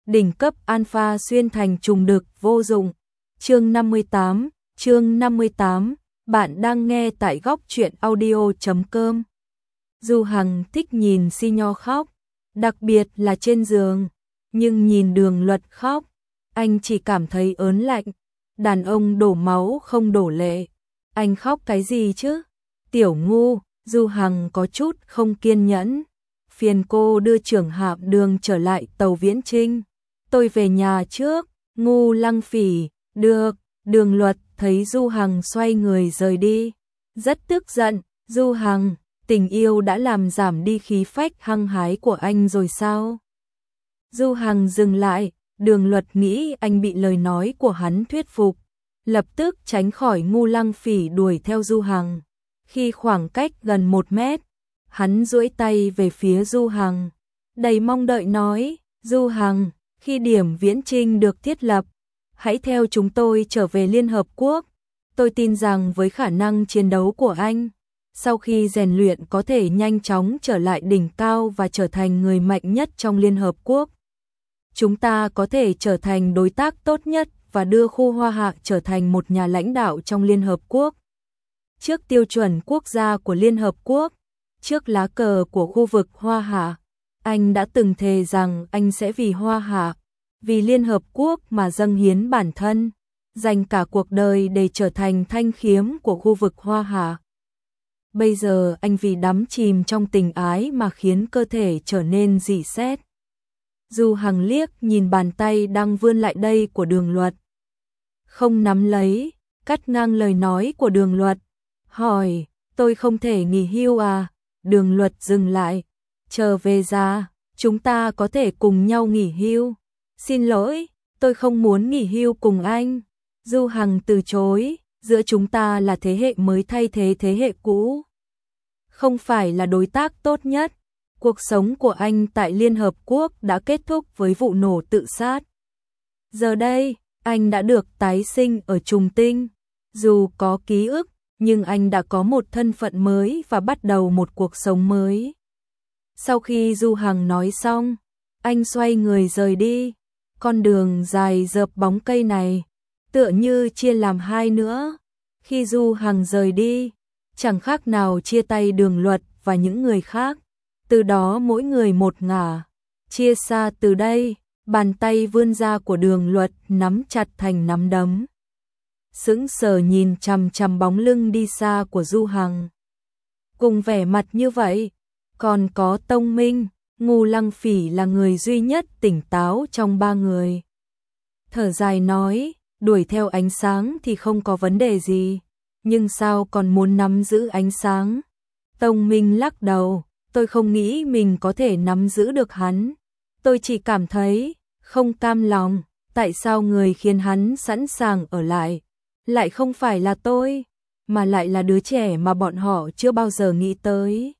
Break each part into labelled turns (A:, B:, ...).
A: đỉnh cấp alpha xuyên thành trùng đực vô dụng. Chương 58, bạn đang nghe tại góc truyện audio.com. Du Hằng thích nhìn Si Nho khóc, đặc biệt là trên giường, nhưng nhìn Đường Luật khóc, anh chỉ cảm thấy ớn lạnh. Đàn ông đổ máu không đổ lệ, anh khóc cái gì chứ? Tiểu ngu, Du Hằng có chút không kiên nhẫn. Phiền cô đưa Trưởng Hạm Đường trở lại tàu Viễn Chinh. Tôi về nhà trước. Ngu Lăng Phỉ, được. Đường Luật thấy Du Hằng xoay người rời đi, rất tức giận. Du Hằng, tình yêu đã làm giảm đi khí phách hăng hái của anh rồi sao? Du Hằng dừng lại, Đường Luật nghĩ anh bị lời nói của hắn thuyết phục, lập tức tránh khỏi Ngu Lăng Phỉ đuổi theo Du Hằng. Khi khoảng cách gần 1 mét, hắn duỗi tay về phía Du Hằng, đầy mong đợi nói, Du Hằng, khi điểm Viễn Chinh được thiết lập, hãy theo chúng tôi trở về Liên Hợp Quốc. Tôi tin rằng với khả năng chiến đấu của anh, sau khi rèn luyện có thể nhanh chóng trở lại đỉnh cao và trở thành người mạnh nhất trong Liên Hợp Quốc. Chúng ta có thể trở thành đối tác tốt nhất và đưa khu Hoa Hạ trở thành một nhà lãnh đạo trong Liên Hợp Quốc. Trước tiêu chuẩn quốc gia của Liên Hợp Quốc, trước lá cờ của khu vực Hoa Hạ, anh đã từng thề rằng anh sẽ vì Hoa Hạ, vì Liên Hợp Quốc mà dâng hiến bản thân, dành cả cuộc đời để trở thành thanh khiếm của khu vực Hoa Hạ. Bây giờ anh vì đắm chìm trong tình ái mà khiến cơ thể trở nên rỉ sét. Du Hằng liếc nhìn bàn tay đang vươn lại đây của Đường Luật, không nắm lấy, cắt ngang lời nói của Đường Luật, hỏi, tôi không thể nghỉ hưu à? Đường Luật dừng lại, chờ về già, chúng ta có thể cùng nhau nghỉ hưu. Xin lỗi, tôi không muốn nghỉ hưu cùng anh. Du Hằng từ chối, giữa chúng ta là thế hệ mới thay thế thế hệ cũ, không phải là đối tác tốt nhất. Cuộc sống của anh tại Liên Hợp Quốc đã kết thúc với vụ nổ tự sát. Giờ đây, anh đã được tái sinh ở Trùng Tinh. Dù có ký ức, nhưng anh đã có một thân phận mới và bắt đầu một cuộc sống mới. Sau khi Du Hằng nói xong, anh xoay người rời đi. Con đường dài rợp bóng cây này, tựa như chia làm hai nữa. Khi Du Hằng rời đi, chẳng khác nào chia tay Đường Luật và những người khác. Từ đó mỗi người một ngả, chia xa từ đây, bàn tay vươn ra của Đường Luật nắm chặt thành nắm đấm. Sững sờ nhìn chằm chằm bóng lưng đi xa của Du Hằng. Cùng vẻ mặt như vậy, còn có Tông Minh, Ngu Lăng Phỉ là người duy nhất tỉnh táo trong 3 người. Thở dài nói, đuổi theo ánh sáng thì không có vấn đề gì, nhưng sao còn muốn nắm giữ ánh sáng? Tông Minh lắc đầu, tôi không nghĩ mình có thể nắm giữ được hắn. Tôi chỉ cảm thấy không cam lòng, tại sao người khiến hắn sẵn sàng ở lại không phải là tôi, mà lại là đứa trẻ mà bọn họ chưa bao giờ nghĩ tới.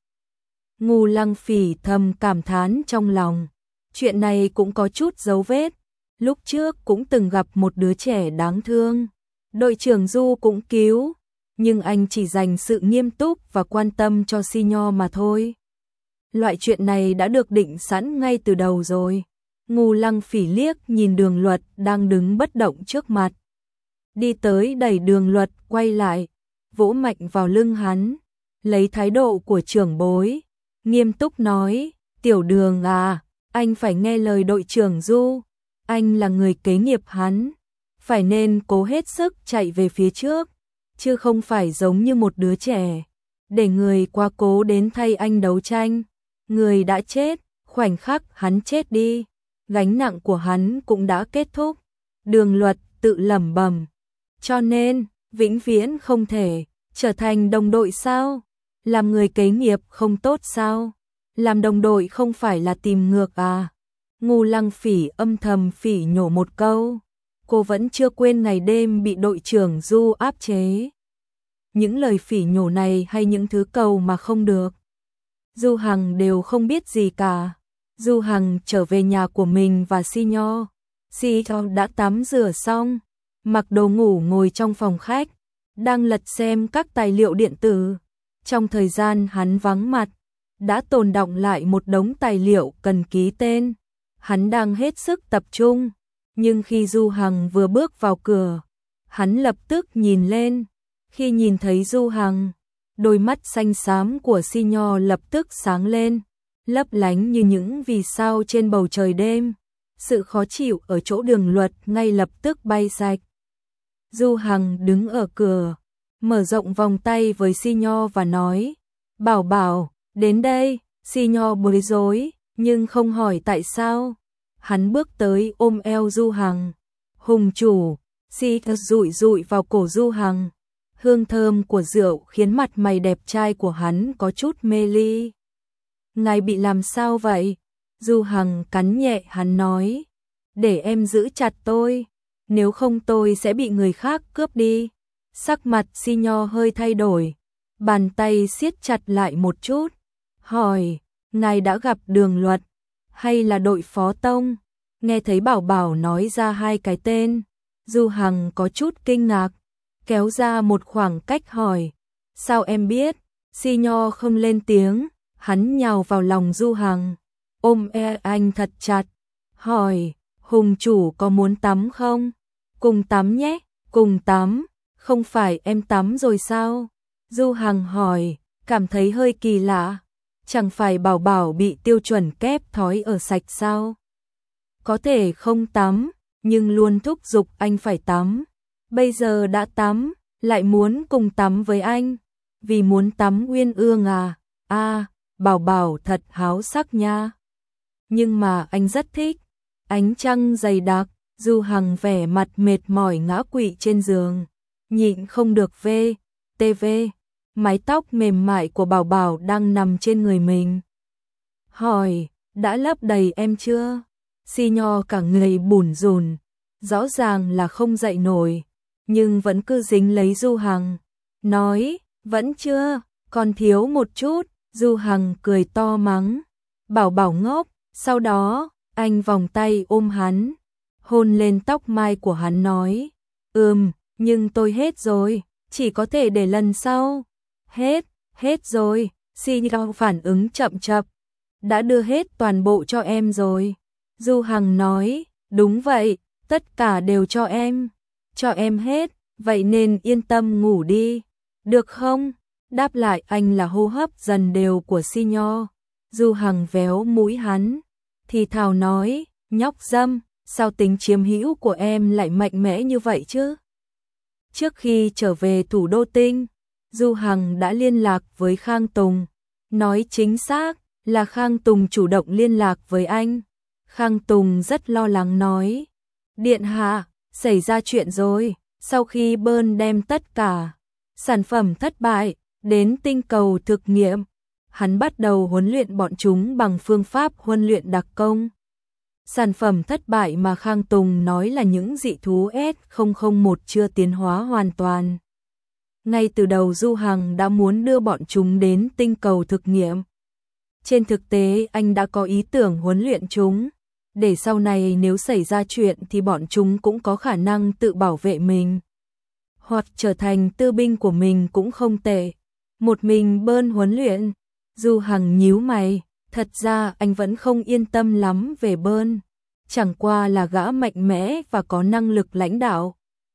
A: Ngu Lăng Phỉ thầm cảm thán trong lòng, chuyện này cũng có chút dấu vết, lúc trước cũng từng gặp một đứa trẻ đáng thương, đội trưởng Du cũng cứu, nhưng anh chỉ dành sự nghiêm túc và quan tâm cho Si Nho mà thôi. Loại chuyện này đã được định sẵn ngay từ đầu rồi. Ngu Lăng Phỉ liếc nhìn Đường Luật đang đứng bất động trước mặt, đi tới đẩy Đường Luật quay lại, vỗ mạnh vào lưng hắn, lấy thái độ của trưởng bối, nghiêm túc nói, Tiểu Đường à, anh phải nghe lời đội trưởng Du, anh là người kế nghiệp hắn, phải nên cố hết sức chạy về phía trước, chứ không phải giống như một đứa trẻ, để người quá cố đến thay anh đấu tranh. Người đã chết, khoảnh khắc hắn chết đi, gánh nặng của hắn cũng đã kết thúc. Đường Luật tự lẩm bẩm, cho nên, vĩnh viễn không thể trở thành đồng đội sao? Làm người kế nghiệp không tốt sao? Làm đồng đội không phải là tìm ngược à? Ngu Lăng Phỉ âm thầm phỉ nhổ một câu, cô vẫn chưa quên ngày đêm bị đội trưởng Du áp chế. Những lời phỉ nhổ này hay những thứ cầu mà không được, Du Hằng đều không biết gì cả. Du Hằng trở về nhà của mình và Si Nho. Si Nho đã tắm rửa xong, mặc đồ ngủ ngồi trong phòng khách, đang lật xem các tài liệu điện tử. Trong thời gian hắn vắng mặt, đã tồn đọng lại một đống tài liệu cần ký tên. Hắn đang hết sức tập trung, nhưng khi Du Hằng vừa bước vào cửa, hắn lập tức nhìn lên. Khi nhìn thấy Du Hằng, đôi mắt xanh xám của Si Nho lập tức sáng lên, lấp lánh như những vì sao trên bầu trời đêm. Sự khó chịu ở chỗ Đường Luật ngay lập tức bay sạch. Du Hằng đứng ở cửa, mở rộng vòng tay với Si Nho và nói, Bảo Bảo, đến đây. Si Nho bối rối, nhưng không hỏi tại sao. Hắn bước tới ôm eo Du Hằng. Hùng chủ, Si dụi dụi vào cổ Du Hằng. Hương thơm của rượu khiến mặt mày đẹp trai của hắn có chút mê ly. Ngài bị làm sao vậy? Du Hằng cắn nhẹ hắn nói, để em giữ chặt tôi, nếu không tôi sẽ bị người khác cướp đi. Sắc mặt Si Nho hơi thay đổi, bàn tay siết chặt lại một chút, hỏi, ngài đã gặp Đường Luật hay là đội phó tông? Nghe thấy Bảo Bảo nói ra hai cái tên, Du Hằng có chút kinh ngạc, kéo ra một khoảng cách hỏi, sao em biết? Si Nho không lên tiếng, hắn nhào vào lòng Du Hằng, ôm anh thật chặt, hỏi, Hùng chủ có muốn tắm không? Cùng tắm nhé, cùng tắm, không phải em tắm rồi sao? Du Hằng hỏi, cảm thấy hơi kỳ lạ, chẳng phải Bảo Bảo bị tiêu chuẩn kép thói ở sạch sao? Có thể không tắm, nhưng luôn thúc giục anh phải tắm. Bây giờ đã tắm, lại muốn cùng tắm với anh, vì muốn tắm uyên ương à? À, Bảo Bảo thật háo sắc nha. Nhưng mà anh rất thích. Ánh trăng dày đặc, Du Hằng vẻ mặt mệt mỏi ngã quỵ trên giường, nhịn không được TV, mái tóc mềm mại của Bảo Bảo đang nằm trên người mình. Hỏi, đã lấp đầy em chưa? Si Nho cả người bủn rủn, rõ ràng là không dậy nổi, nhưng vẫn cứ dính lấy Du Hằng, nói, vẫn chưa, còn thiếu một chút. Du Hằng cười to mắng, Bảo Bảo ngốc. Sau đó, anh vòng tay ôm hắn, hôn lên tóc mai của hắn nói, nhưng tôi hết rồi, chỉ có thể để lần sau. Hết rồi. Si Nho phản ứng chậm chậm, đã đưa hết toàn bộ cho em rồi. Du Hằng nói, đúng vậy, tất cả đều cho em hết, vậy nên yên tâm ngủ đi, được không? Đáp lại anh là hô hấp dần đều của Si Nho. Du Hằng véo mũi hắn, thì thào nói, nhóc dâm, sao tính chiếm hữu của em lại mạnh mẽ như vậy chứ? Trước khi trở về thủ đô Tinh, Du Hằng đã liên lạc với Khang Tùng, nói chính xác là Khang Tùng chủ động liên lạc với anh. Khang Tùng rất lo lắng nói, điện hạ, xảy ra chuyện rồi. Sau khi Bơn đem tất cả sản phẩm thất bại đến tinh cầu thực nghiệm, hắn bắt đầu huấn luyện bọn chúng bằng phương pháp huấn luyện đặc công. Sản phẩm thất bại mà Khang Tùng nói là những dị thú S001 chưa tiến hóa hoàn toàn. Ngay từ đầu Du Hằng đã muốn đưa bọn chúng đến tinh cầu thực nghiệm. Trên thực tế anh đã có ý tưởng huấn luyện chúng, để sau này nếu xảy ra chuyện thì bọn chúng cũng có khả năng tự bảo vệ mình, hoặc trở thành tư binh của mình cũng không tệ. Một mình Bơn huấn luyện. Du Hằng nhíu mày, thật ra anh vẫn không yên tâm lắm về Bơn, chẳng qua là gã mạnh mẽ và có năng lực lãnh đạo.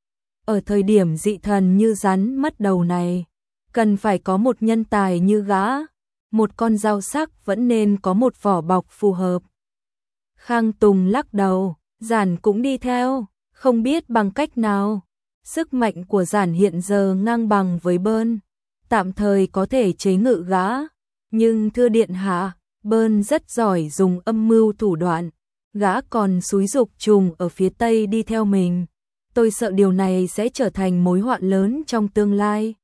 A: Ở thời điểm dị thần như rắn mất đầu này, cần phải có một nhân tài như gã, một con dao sắc vẫn nên có một vỏ bọc phù hợp. Khang Tùng lắc đầu, Giản cũng đi theo, không biết bằng cách nào. Sức mạnh của Giản hiện giờ ngang bằng với Bơn, tạm thời có thể chế ngự gã. Nhưng thưa điện hạ, Bơn rất giỏi dùng âm mưu thủ đoạn, gã còn xúi giục trùng ở phía Tây đi theo mình. Tôi sợ điều này sẽ trở thành mối họa lớn trong tương lai.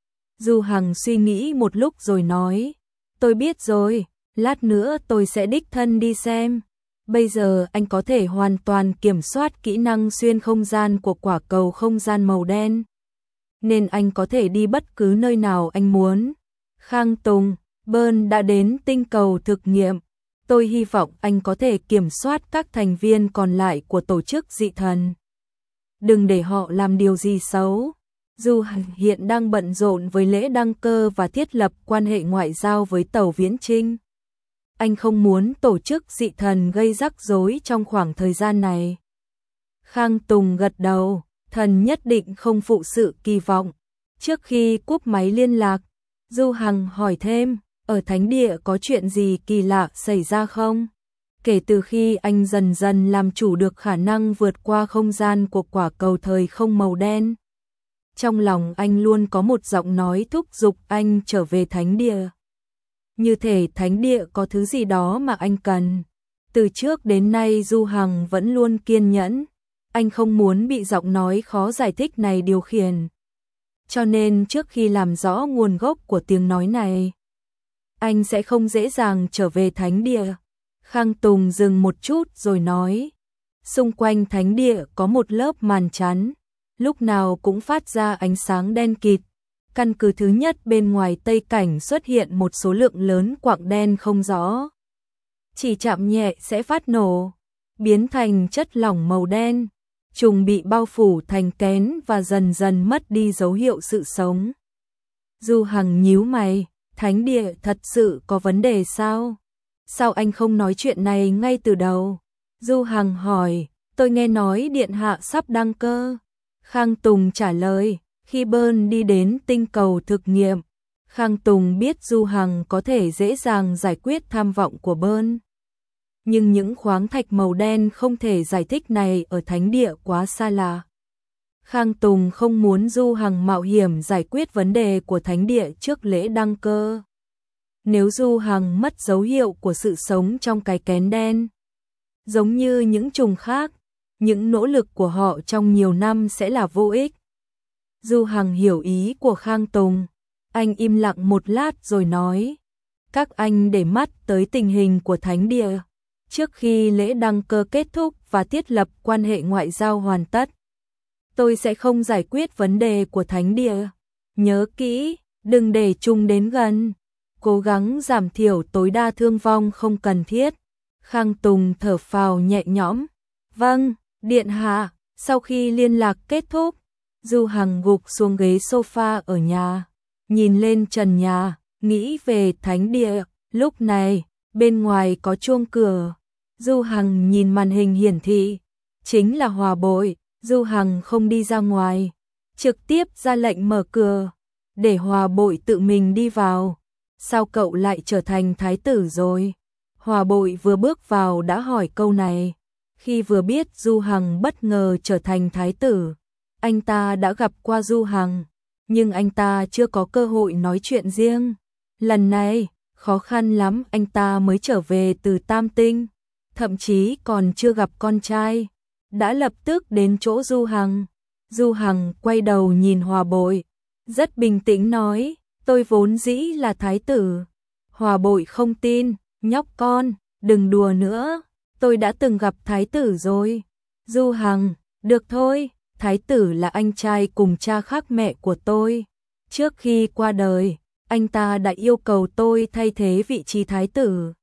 A: Du Hằng suy nghĩ một lúc rồi nói, tôi biết rồi, lát nữa tôi sẽ đích thân đi xem. Bây giờ anh có thể hoàn toàn kiểm soát kỹ năng xuyên không gian của quả cầu không gian màu đen, nên anh có thể đi bất cứ nơi nào anh muốn. Khang Tùng, Bơn đã đến tinh cầu thực nghiệm. Tôi hy vọng anh có thể kiểm soát các thành viên còn lại của tổ chức dị thần. Đừng để họ làm điều gì xấu. Du Hằng hiện đang bận rộn với lễ đăng cơ và thiết lập quan hệ ngoại giao với Tàu Viễn Chinh. anh không muốn tổ chức dị thần gây rắc rối trong khoảng thời gian này. Khang Tùng gật đầu, thần nhất định không phụ sự kỳ vọng. Trước khi cúp máy liên lạc, Du Hằng hỏi thêm, ở thánh địa có chuyện gì kỳ lạ xảy ra không? Kể từ khi anh dần dần làm chủ được khả năng vượt qua không gian của quả cầu thời không màu đen, trong lòng anh luôn có một giọng nói thúc giục anh trở về thánh địa. Như thể thánh địa có thứ gì đó mà anh cần. Từ trước đến nay Du Hằng vẫn luôn kiên nhẫn, anh không muốn bị giọng nói khó giải thích này điều khiển. Cho nên trước khi làm rõ nguồn gốc của tiếng nói này, anh sẽ không dễ dàng trở về thánh địa. Khang Tùng dừng một chút rồi nói, xung quanh thánh địa có một lớp màn chắn, lúc nào cũng phát ra ánh sáng đen kịt. Căn cứ thứ nhất bên ngoài Tây Cảnh xuất hiện một số lượng lớn quặng đen không rõ. Chỉ chạm nhẹ sẽ phát nổ, biến thành chất lỏng màu đen. Trùng bị bao phủ thành kén và dần dần mất đi dấu hiệu sự sống. Du Hằng nhíu mày, thánh địa thật sự có vấn đề sao? Sao anh không nói chuyện này ngay từ đầu? Du Hằng hỏi, tôi nghe nói điện hạ sắp đăng cơ. Khang Tùng trả lời, khi Bơn đi đến tinh cầu thực nghiệm, Khang Tùng biết Du Hằng có thể dễ dàng giải quyết tham vọng của Bơn. Nhưng những khoáng thạch màu đen không thể giải thích này ở thánh địa quá xa lạ. Khang Tùng không muốn Du Hằng mạo hiểm giải quyết vấn đề của thánh địa trước lễ đăng cơ. Nếu Du Hằng mất dấu hiệu của sự sống trong cái kén đen, giống như những trùng khác, những nỗ lực của họ trong nhiều năm sẽ là vô ích. Du Hằng hiểu ý của Khang Tùng, anh im lặng một lát rồi nói, các anh để mắt tới tình hình của thánh địa. Trước khi lễ đăng cơ kết thúc và thiết lập quan hệ ngoại giao hoàn tất, tôi sẽ không giải quyết vấn đề của thánh địa. Nhớ kỹ, đừng để chúng đến gần. Cố gắng giảm thiểu tối đa thương vong không cần thiết. Khang Tùng thở phào nhẹ nhõm. Vâng, điện hạ. Sau khi liên lạc kết thúc, Du Hằng gục xuống ghế sofa ở nhà, nhìn lên trần nhà, nghĩ về thánh địa. Lúc này, bên ngoài có chuông cửa. Du Hằng nhìn màn hình hiển thị, chính là Hòa Bội. Du Hằng không đi ra ngoài, trực tiếp ra lệnh mở cửa, để Hòa Bội tự mình đi vào. Sao cậu lại trở thành thái tử rồi? Hòa Bội vừa bước vào đã hỏi câu này. Khi vừa biết Du Hằng bất ngờ trở thành thái tử, anh ta đã gặp qua Du Hằng, nhưng anh ta chưa có cơ hội nói chuyện riêng. Lần này, khó khăn lắm anh ta mới trở về từ Tam Tinh, thậm chí còn chưa gặp con trai, đã lập tức đến chỗ Du Hằng. Du Hằng quay đầu nhìn Hòa Bội, rất bình tĩnh nói, tôi vốn dĩ là thái tử. Hòa Bội không tin, nhóc con, đừng đùa nữa, tôi đã từng gặp thái tử rồi. Du Hằng, được thôi, thái tử là anh trai cùng cha khác mẹ của tôi. Trước khi qua đời, anh ta đã yêu cầu tôi thay thế vị trí thái tử.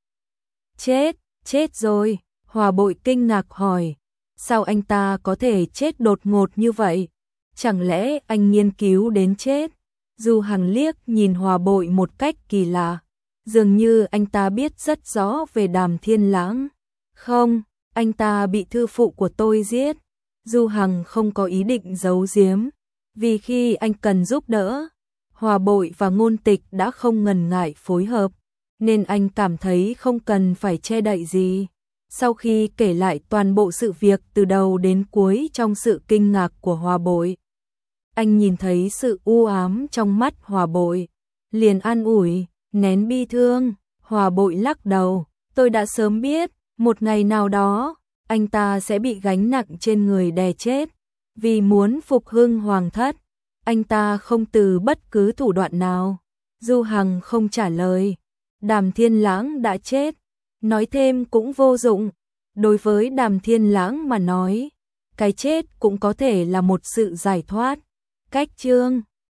A: Chết rồi. Hòa Bội kinh ngạc hỏi, sao anh ta có thể chết đột ngột như vậy? Chẳng lẽ anh nghiên cứu đến chết? Du Hằng liếc nhìn Hòa Bội một cách kỳ lạ, dường như anh ta biết rất rõ về Đàm Thiên Lãng. Không, anh ta bị thư phụ của tôi giết. Du Hằng không có ý định giấu giếm, vì khi anh cần giúp đỡ, Hòa Bội và Ngôn Tịch đã không ngần ngại phối hợp, nên anh cảm thấy không cần phải che đậy gì. Sau khi kể lại toàn bộ sự việc từ đầu đến cuối trong sự kinh ngạc của Hòa Bội, anh nhìn thấy sự u ám trong mắt Hòa Bội, liền an ủi, nén bi thương. Hòa Bội lắc đầu, tôi đã sớm biết, một ngày nào đó, anh ta sẽ bị gánh nặng trên người đè chết. Vì muốn phục hưng hoàng thất, anh ta không từ bất cứ thủ đoạn nào. Du Hằng không trả lời. Đàm Thiên Lãng đã chết, nói thêm cũng vô dụng. Đối với Đàm Thiên Lãng mà nói, cái chết cũng có thể là một sự giải thoát. Cách chương